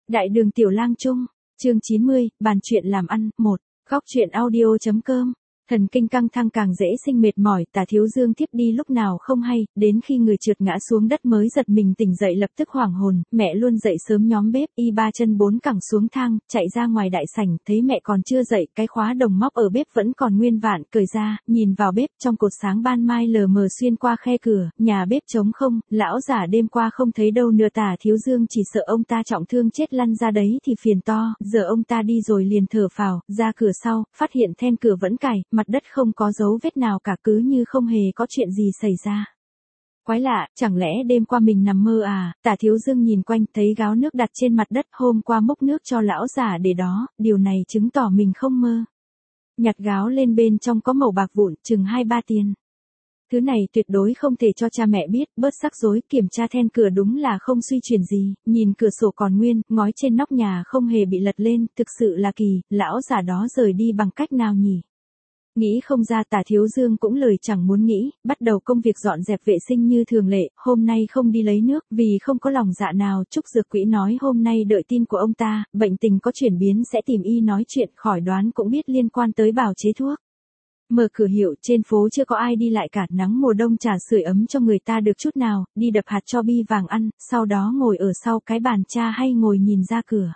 Đại đường Tiểu Lang Trung, chương 90, bàn chuyện làm ăn, 1, góc chuyện audio.com. Thần kinh căng thẳng càng dễ sinh mệt mỏi, Tả Thiếu Dương thiếp đi lúc nào không hay, đến khi người trượt ngã xuống đất mới giật mình tỉnh dậy lập tức hoảng hồn, mẹ luôn dậy sớm nhóm bếp, y ba chân bốn cẳng xuống thang, chạy ra ngoài đại sảnh, thấy mẹ còn chưa dậy, cái khóa đồng móc ở bếp vẫn còn nguyên vạn, cởi ra, nhìn vào bếp, trong cột sáng ban mai lờ mờ xuyên qua khe cửa, nhà bếp trống không, lão giả đêm qua không thấy đâu nữa. Tả Thiếu Dương chỉ sợ ông ta trọng thương chết lăn ra đấy thì phiền to, giờ ông ta đi rồi liền thở phào, ra cửa sau, phát hiện then cửa vẫn cài, mặt đất không có dấu vết nào cả, cứ như không hề có chuyện gì xảy ra. Quái lạ, chẳng lẽ đêm qua mình nằm mơ à? Tả Thiếu Dương nhìn quanh, thấy gáo nước đặt trên mặt đất, hôm qua múc nước cho lão giả để đó, điều này chứng tỏ mình không mơ. Nhặt gáo lên, bên trong có mẩu bạc vụn, chừng 2-3 tiền. Thứ này tuyệt đối không thể cho cha mẹ biết, bớt rắc rối, kiểm tra then cửa đúng là không suy chuyển gì, nhìn cửa sổ còn nguyên, ngói trên nóc nhà không hề bị lật lên, thực sự là kỳ, lão giả đó rời đi bằng cách nào nhỉ? Nghĩ không ra. Tả Thiếu Dương cũng lời chẳng muốn nghĩ, bắt đầu công việc dọn dẹp vệ sinh như thường lệ, hôm nay không đi lấy nước, vì không có lòng dạ nào. Trúc Dược Quỹ nói hôm nay đợi tin của ông ta, bệnh tình có chuyển biến sẽ tìm y nói chuyện, khỏi đoán cũng biết liên quan tới bào chế thuốc. Mở cửa hiệu, trên phố chưa có ai đi lại cả, nắng mùa đông chả sưởi ấm cho người ta được chút nào, đi đập hạt cho Bi Vàng ăn, sau đó ngồi ở sau cái bàn cha hay ngồi nhìn ra cửa.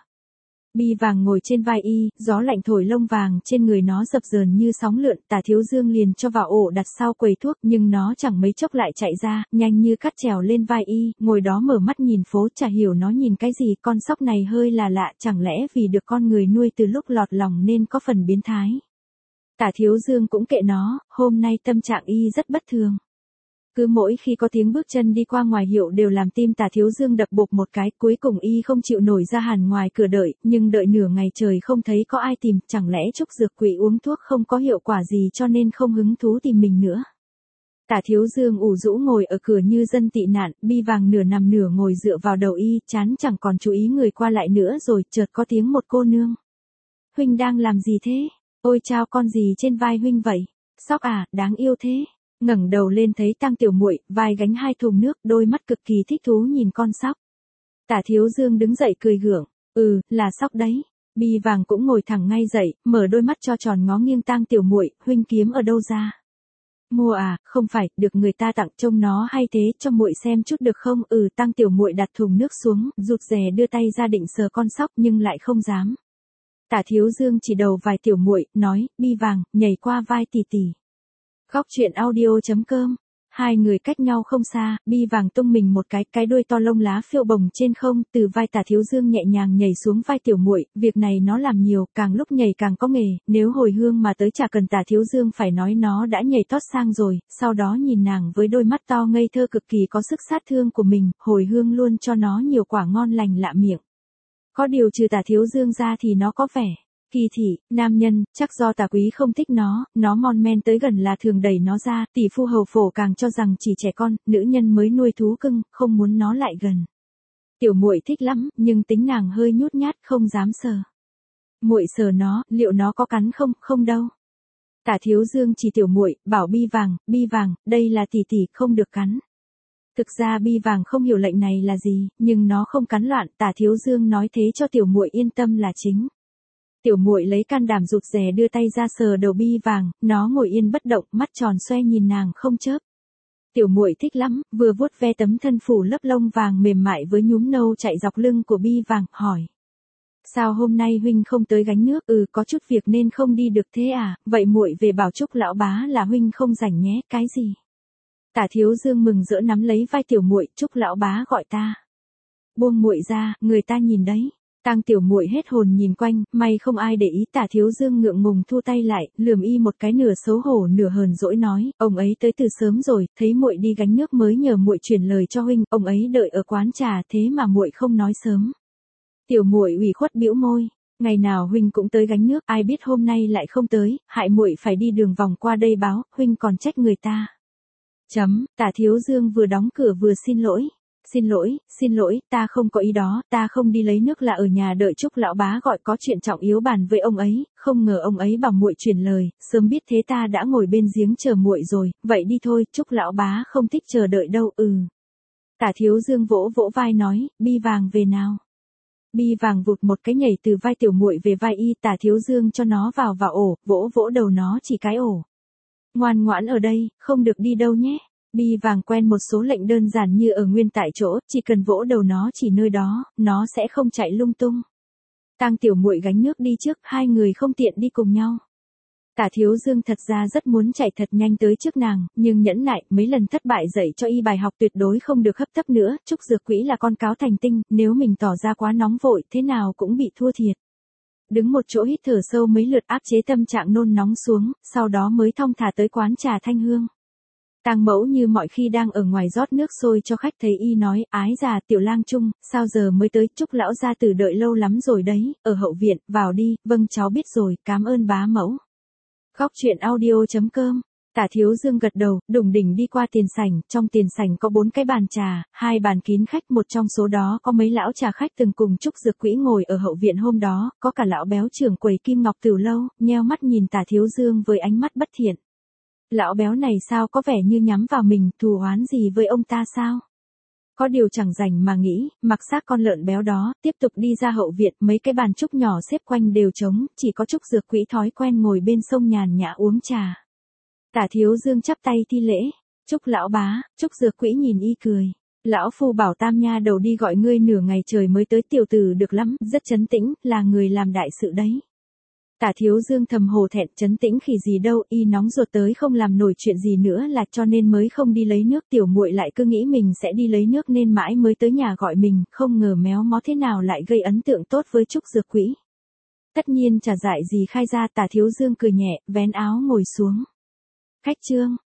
Bi Vàng ngồi trên vai y, gió lạnh thổi lông vàng trên người nó dập dờn như sóng lượn. Tả Thiếu Dương liền cho vào ổ đặt sau quầy thuốc, nhưng nó chẳng mấy chốc lại chạy ra, nhanh như cắt trèo lên vai y, ngồi đó mở mắt nhìn phố, chả hiểu nó nhìn cái gì. Con sóc này hơi là lạ, chẳng lẽ vì được con người nuôi từ lúc lọt lòng nên có phần biến thái. Tả Thiếu Dương cũng kệ nó, hôm nay tâm trạng y rất bất thường. Cứ mỗi khi có tiếng bước chân đi qua ngoài hiệu đều làm tim Tả Thiếu Dương đập bộp một cái, cuối cùng y không chịu nổi ra hẳn ngoài cửa đợi, nhưng đợi nửa ngày trời không thấy có ai tìm, chẳng lẽ Trúc Dược Quỹ uống thuốc không có hiệu quả gì cho nên không hứng thú tìm mình nữa. Tả Thiếu Dương ủ rũ ngồi ở cửa như dân tị nạn, Bi Vàng nửa nằm nửa ngồi dựa vào đầu y, chán chẳng còn chú ý người qua lại nữa rồi, chợt có tiếng một cô nương. Huynh đang làm gì thế? Ôi chao, con gì trên vai huynh vậy? Sóc à, đáng yêu thế. Ngẩng đầu lên thấy Tang Tiểu Muội, vai gánh 2 thùng nước, đôi mắt cực kỳ thích thú nhìn con sóc. Tả Thiếu Dương đứng dậy cười gượng, là sóc đấy. Bi Vàng cũng ngồi thẳng ngay dậy, mở đôi mắt cho tròn ngó nghiêng Tang Tiểu Muội, huynh kiếm ở đâu ra? Mua à, không phải, được người ta tặng, trông nó hay thế, cho muội xem chút được không? Tang Tiểu Muội đặt thùng nước xuống, rụt rè đưa tay ra định sờ con sóc nhưng lại không dám. Tả Thiếu Dương chỉ đầu vai Tiểu Muội, nói, Bi Vàng, nhảy qua vai tỷ tỷ. Góc chuyện audio.com. Hai người cách nhau không xa, Bi Vàng tung mình một cái đuôi to lông lá phiêu bồng trên không, từ vai Tả Thiếu Dương nhẹ nhàng nhảy xuống vai Tiểu Muội. Việc này nó làm nhiều, càng lúc nhảy càng có nghề, nếu hồi hương mà tới chả cần Tả Thiếu Dương phải nói nó đã nhảy tót sang rồi. Sau đó nhìn nàng với đôi mắt to ngây thơ cực kỳ có sức sát thương của mình, hồi hương luôn cho nó nhiều quả ngon lành lạ miệng. Có điều trừ Tả Thiếu Dương ra thì nó có vẻ kỳ thị, nam nhân, chắc do Tả Quý không thích nó mon men tới gần là thường đẩy nó ra, tỷ phu hầu phổ càng cho rằng chỉ trẻ con, nữ nhân mới nuôi thú cưng, không muốn nó lại gần. Tiểu Muội thích lắm, nhưng tính nàng hơi nhút nhát, không dám sờ. Muội sờ nó, liệu nó có cắn không? Không đâu. Tả Thiếu Dương chỉ Tiểu Muội, bảo Bi Vàng, đây là tỷ tỷ, không được cắn. Thực ra Bi Vàng không hiểu lệnh này là gì, nhưng nó không cắn loạn, Tả Thiếu Dương nói thế cho Tiểu Muội yên tâm là chính. Tiểu Muội lấy can đảm rụt rè đưa tay ra sờ đầu Bi Vàng, nó ngồi yên bất động, mắt tròn xoe nhìn nàng không chớp. Tiểu Muội thích lắm, vừa vuốt ve tấm thân phủ lớp lông vàng mềm mại với nhúm nâu chạy dọc lưng của Bi Vàng, hỏi. Sao hôm nay huynh không tới gánh nước? Có chút việc nên không đi được thế à, vậy muội về bảo Trúc lão bá là huynh không rảnh nhé. Cái gì? Tả Thiếu Dương mừng rỡ nắm lấy vai Tiểu Muội, Trúc lão bá gọi ta. Buông muội ra, người ta nhìn đấy. Tang Tiểu Muội hết hồn nhìn quanh, may không ai để ý. Tả Thiếu Dương ngượng ngùng thu tay lại, lườm y một cái nửa xấu hổ nửa hờn dỗi nói, ông ấy tới từ sớm rồi, thấy muội đi gánh nước mới nhờ muội truyền lời cho huynh, ông ấy đợi ở quán trà thế mà muội không nói sớm. Tiểu Muội ủy khuất bĩu môi, ngày nào huynh cũng tới gánh nước, ai biết hôm nay lại không tới, hại muội phải đi đường vòng qua đây báo, huynh còn trách người ta. Tả Thiếu Dương vừa đóng cửa vừa xin lỗi. Xin lỗi, ta không có ý đó, ta không đi lấy nước là ở nhà đợi Trúc lão bá gọi, có chuyện trọng yếu bàn với ông ấy, không ngờ ông ấy bảo muội truyền lời, sớm biết thế ta đã ngồi bên giếng chờ muội rồi, vậy đi thôi, Trúc lão bá không thích chờ đợi đâu. Tả Thiếu Dương vỗ vỗ vai nói, Bi Vàng về nào. Bi vàng vụt một cái nhảy từ vai tiểu muội về vai y, Tả Thiếu Dương cho nó vào ổ, vỗ vỗ đầu nó chỉ cái ổ. Ngoan ngoãn ở đây, không được đi đâu nhé. Bi vàng quen một số lệnh đơn giản như ở nguyên tại chỗ, chỉ cần vỗ đầu nó chỉ nơi đó, nó sẽ không chạy lung tung. Tang tiểu muội gánh nước đi trước, hai người không tiện đi cùng nhau. Tả Thiếu Dương thật ra rất muốn chạy thật nhanh tới trước nàng, nhưng nhẫn nại, mấy lần thất bại dạy cho y bài học tuyệt đối không được hấp tấp nữa, Trúc Dược Quỹ là con cáo thành tinh, nếu mình tỏ ra quá nóng vội thế nào cũng bị thua thiệt. Đứng một chỗ hít thở sâu mấy lượt áp chế tâm trạng nôn nóng xuống, sau đó mới thong thả tới quán trà Thanh Hương. Tang mẫu như mọi khi đang ở ngoài rót nước sôi cho khách, thấy y nói, ái già Tiểu Lang Trung, sao giờ mới tới, Trúc lão gia tử đợi lâu lắm rồi đấy, ở hậu viện, vào đi, vâng cháu biết rồi, cảm ơn bá mẫu. Góc truyện audio.com. Tả Thiếu Dương gật đầu, đủng đỉnh đi qua tiền sảnh, trong tiền sảnh có 4 cái bàn trà, 2 bàn kín khách, một trong số đó có mấy lão trà khách từng cùng Trúc Dược Quỹ ngồi ở hậu viện hôm đó, có cả lão béo trưởng quầy Kim Ngọc Tửu Lâu, nheo mắt nhìn Tả Thiếu Dương với ánh mắt bất thiện. Lão béo này sao có vẻ như nhắm vào mình, thù oán gì với ông ta sao? Có điều chẳng rảnh mà nghĩ, mặc xác con lợn béo đó, tiếp tục đi ra hậu viện, mấy cái bàn trúc nhỏ xếp quanh đều trống, chỉ có Trúc Dược Quỹ thói quen ngồi bên sông nhàn nhã uống trà. Tả Thiếu Dương chắp tay thi lễ, Trúc lão bá, Trúc Dược Quỹ nhìn y cười. Lão phu bảo Tam nha đầu đi gọi ngươi, nửa ngày trời mới tới, tiểu tử được lắm, rất trấn tĩnh, là người làm đại sự đấy. Tả Thiếu Dương thầm hổ thẹn, trấn tĩnh khỉ gì đâu, y nóng ruột tới không làm nổi chuyện gì nữa là cho nên mới không đi lấy nước, tiểu muội lại cứ nghĩ mình sẽ đi lấy nước nên mãi mới tới nhà gọi mình, không ngờ méo mó thế nào lại gây ấn tượng tốt với Trúc Dược Quỹ. Tất nhiên chả dại gì khai ra, Tả Thiếu Dương cười nhẹ, vén áo ngồi xuống. Khách trương,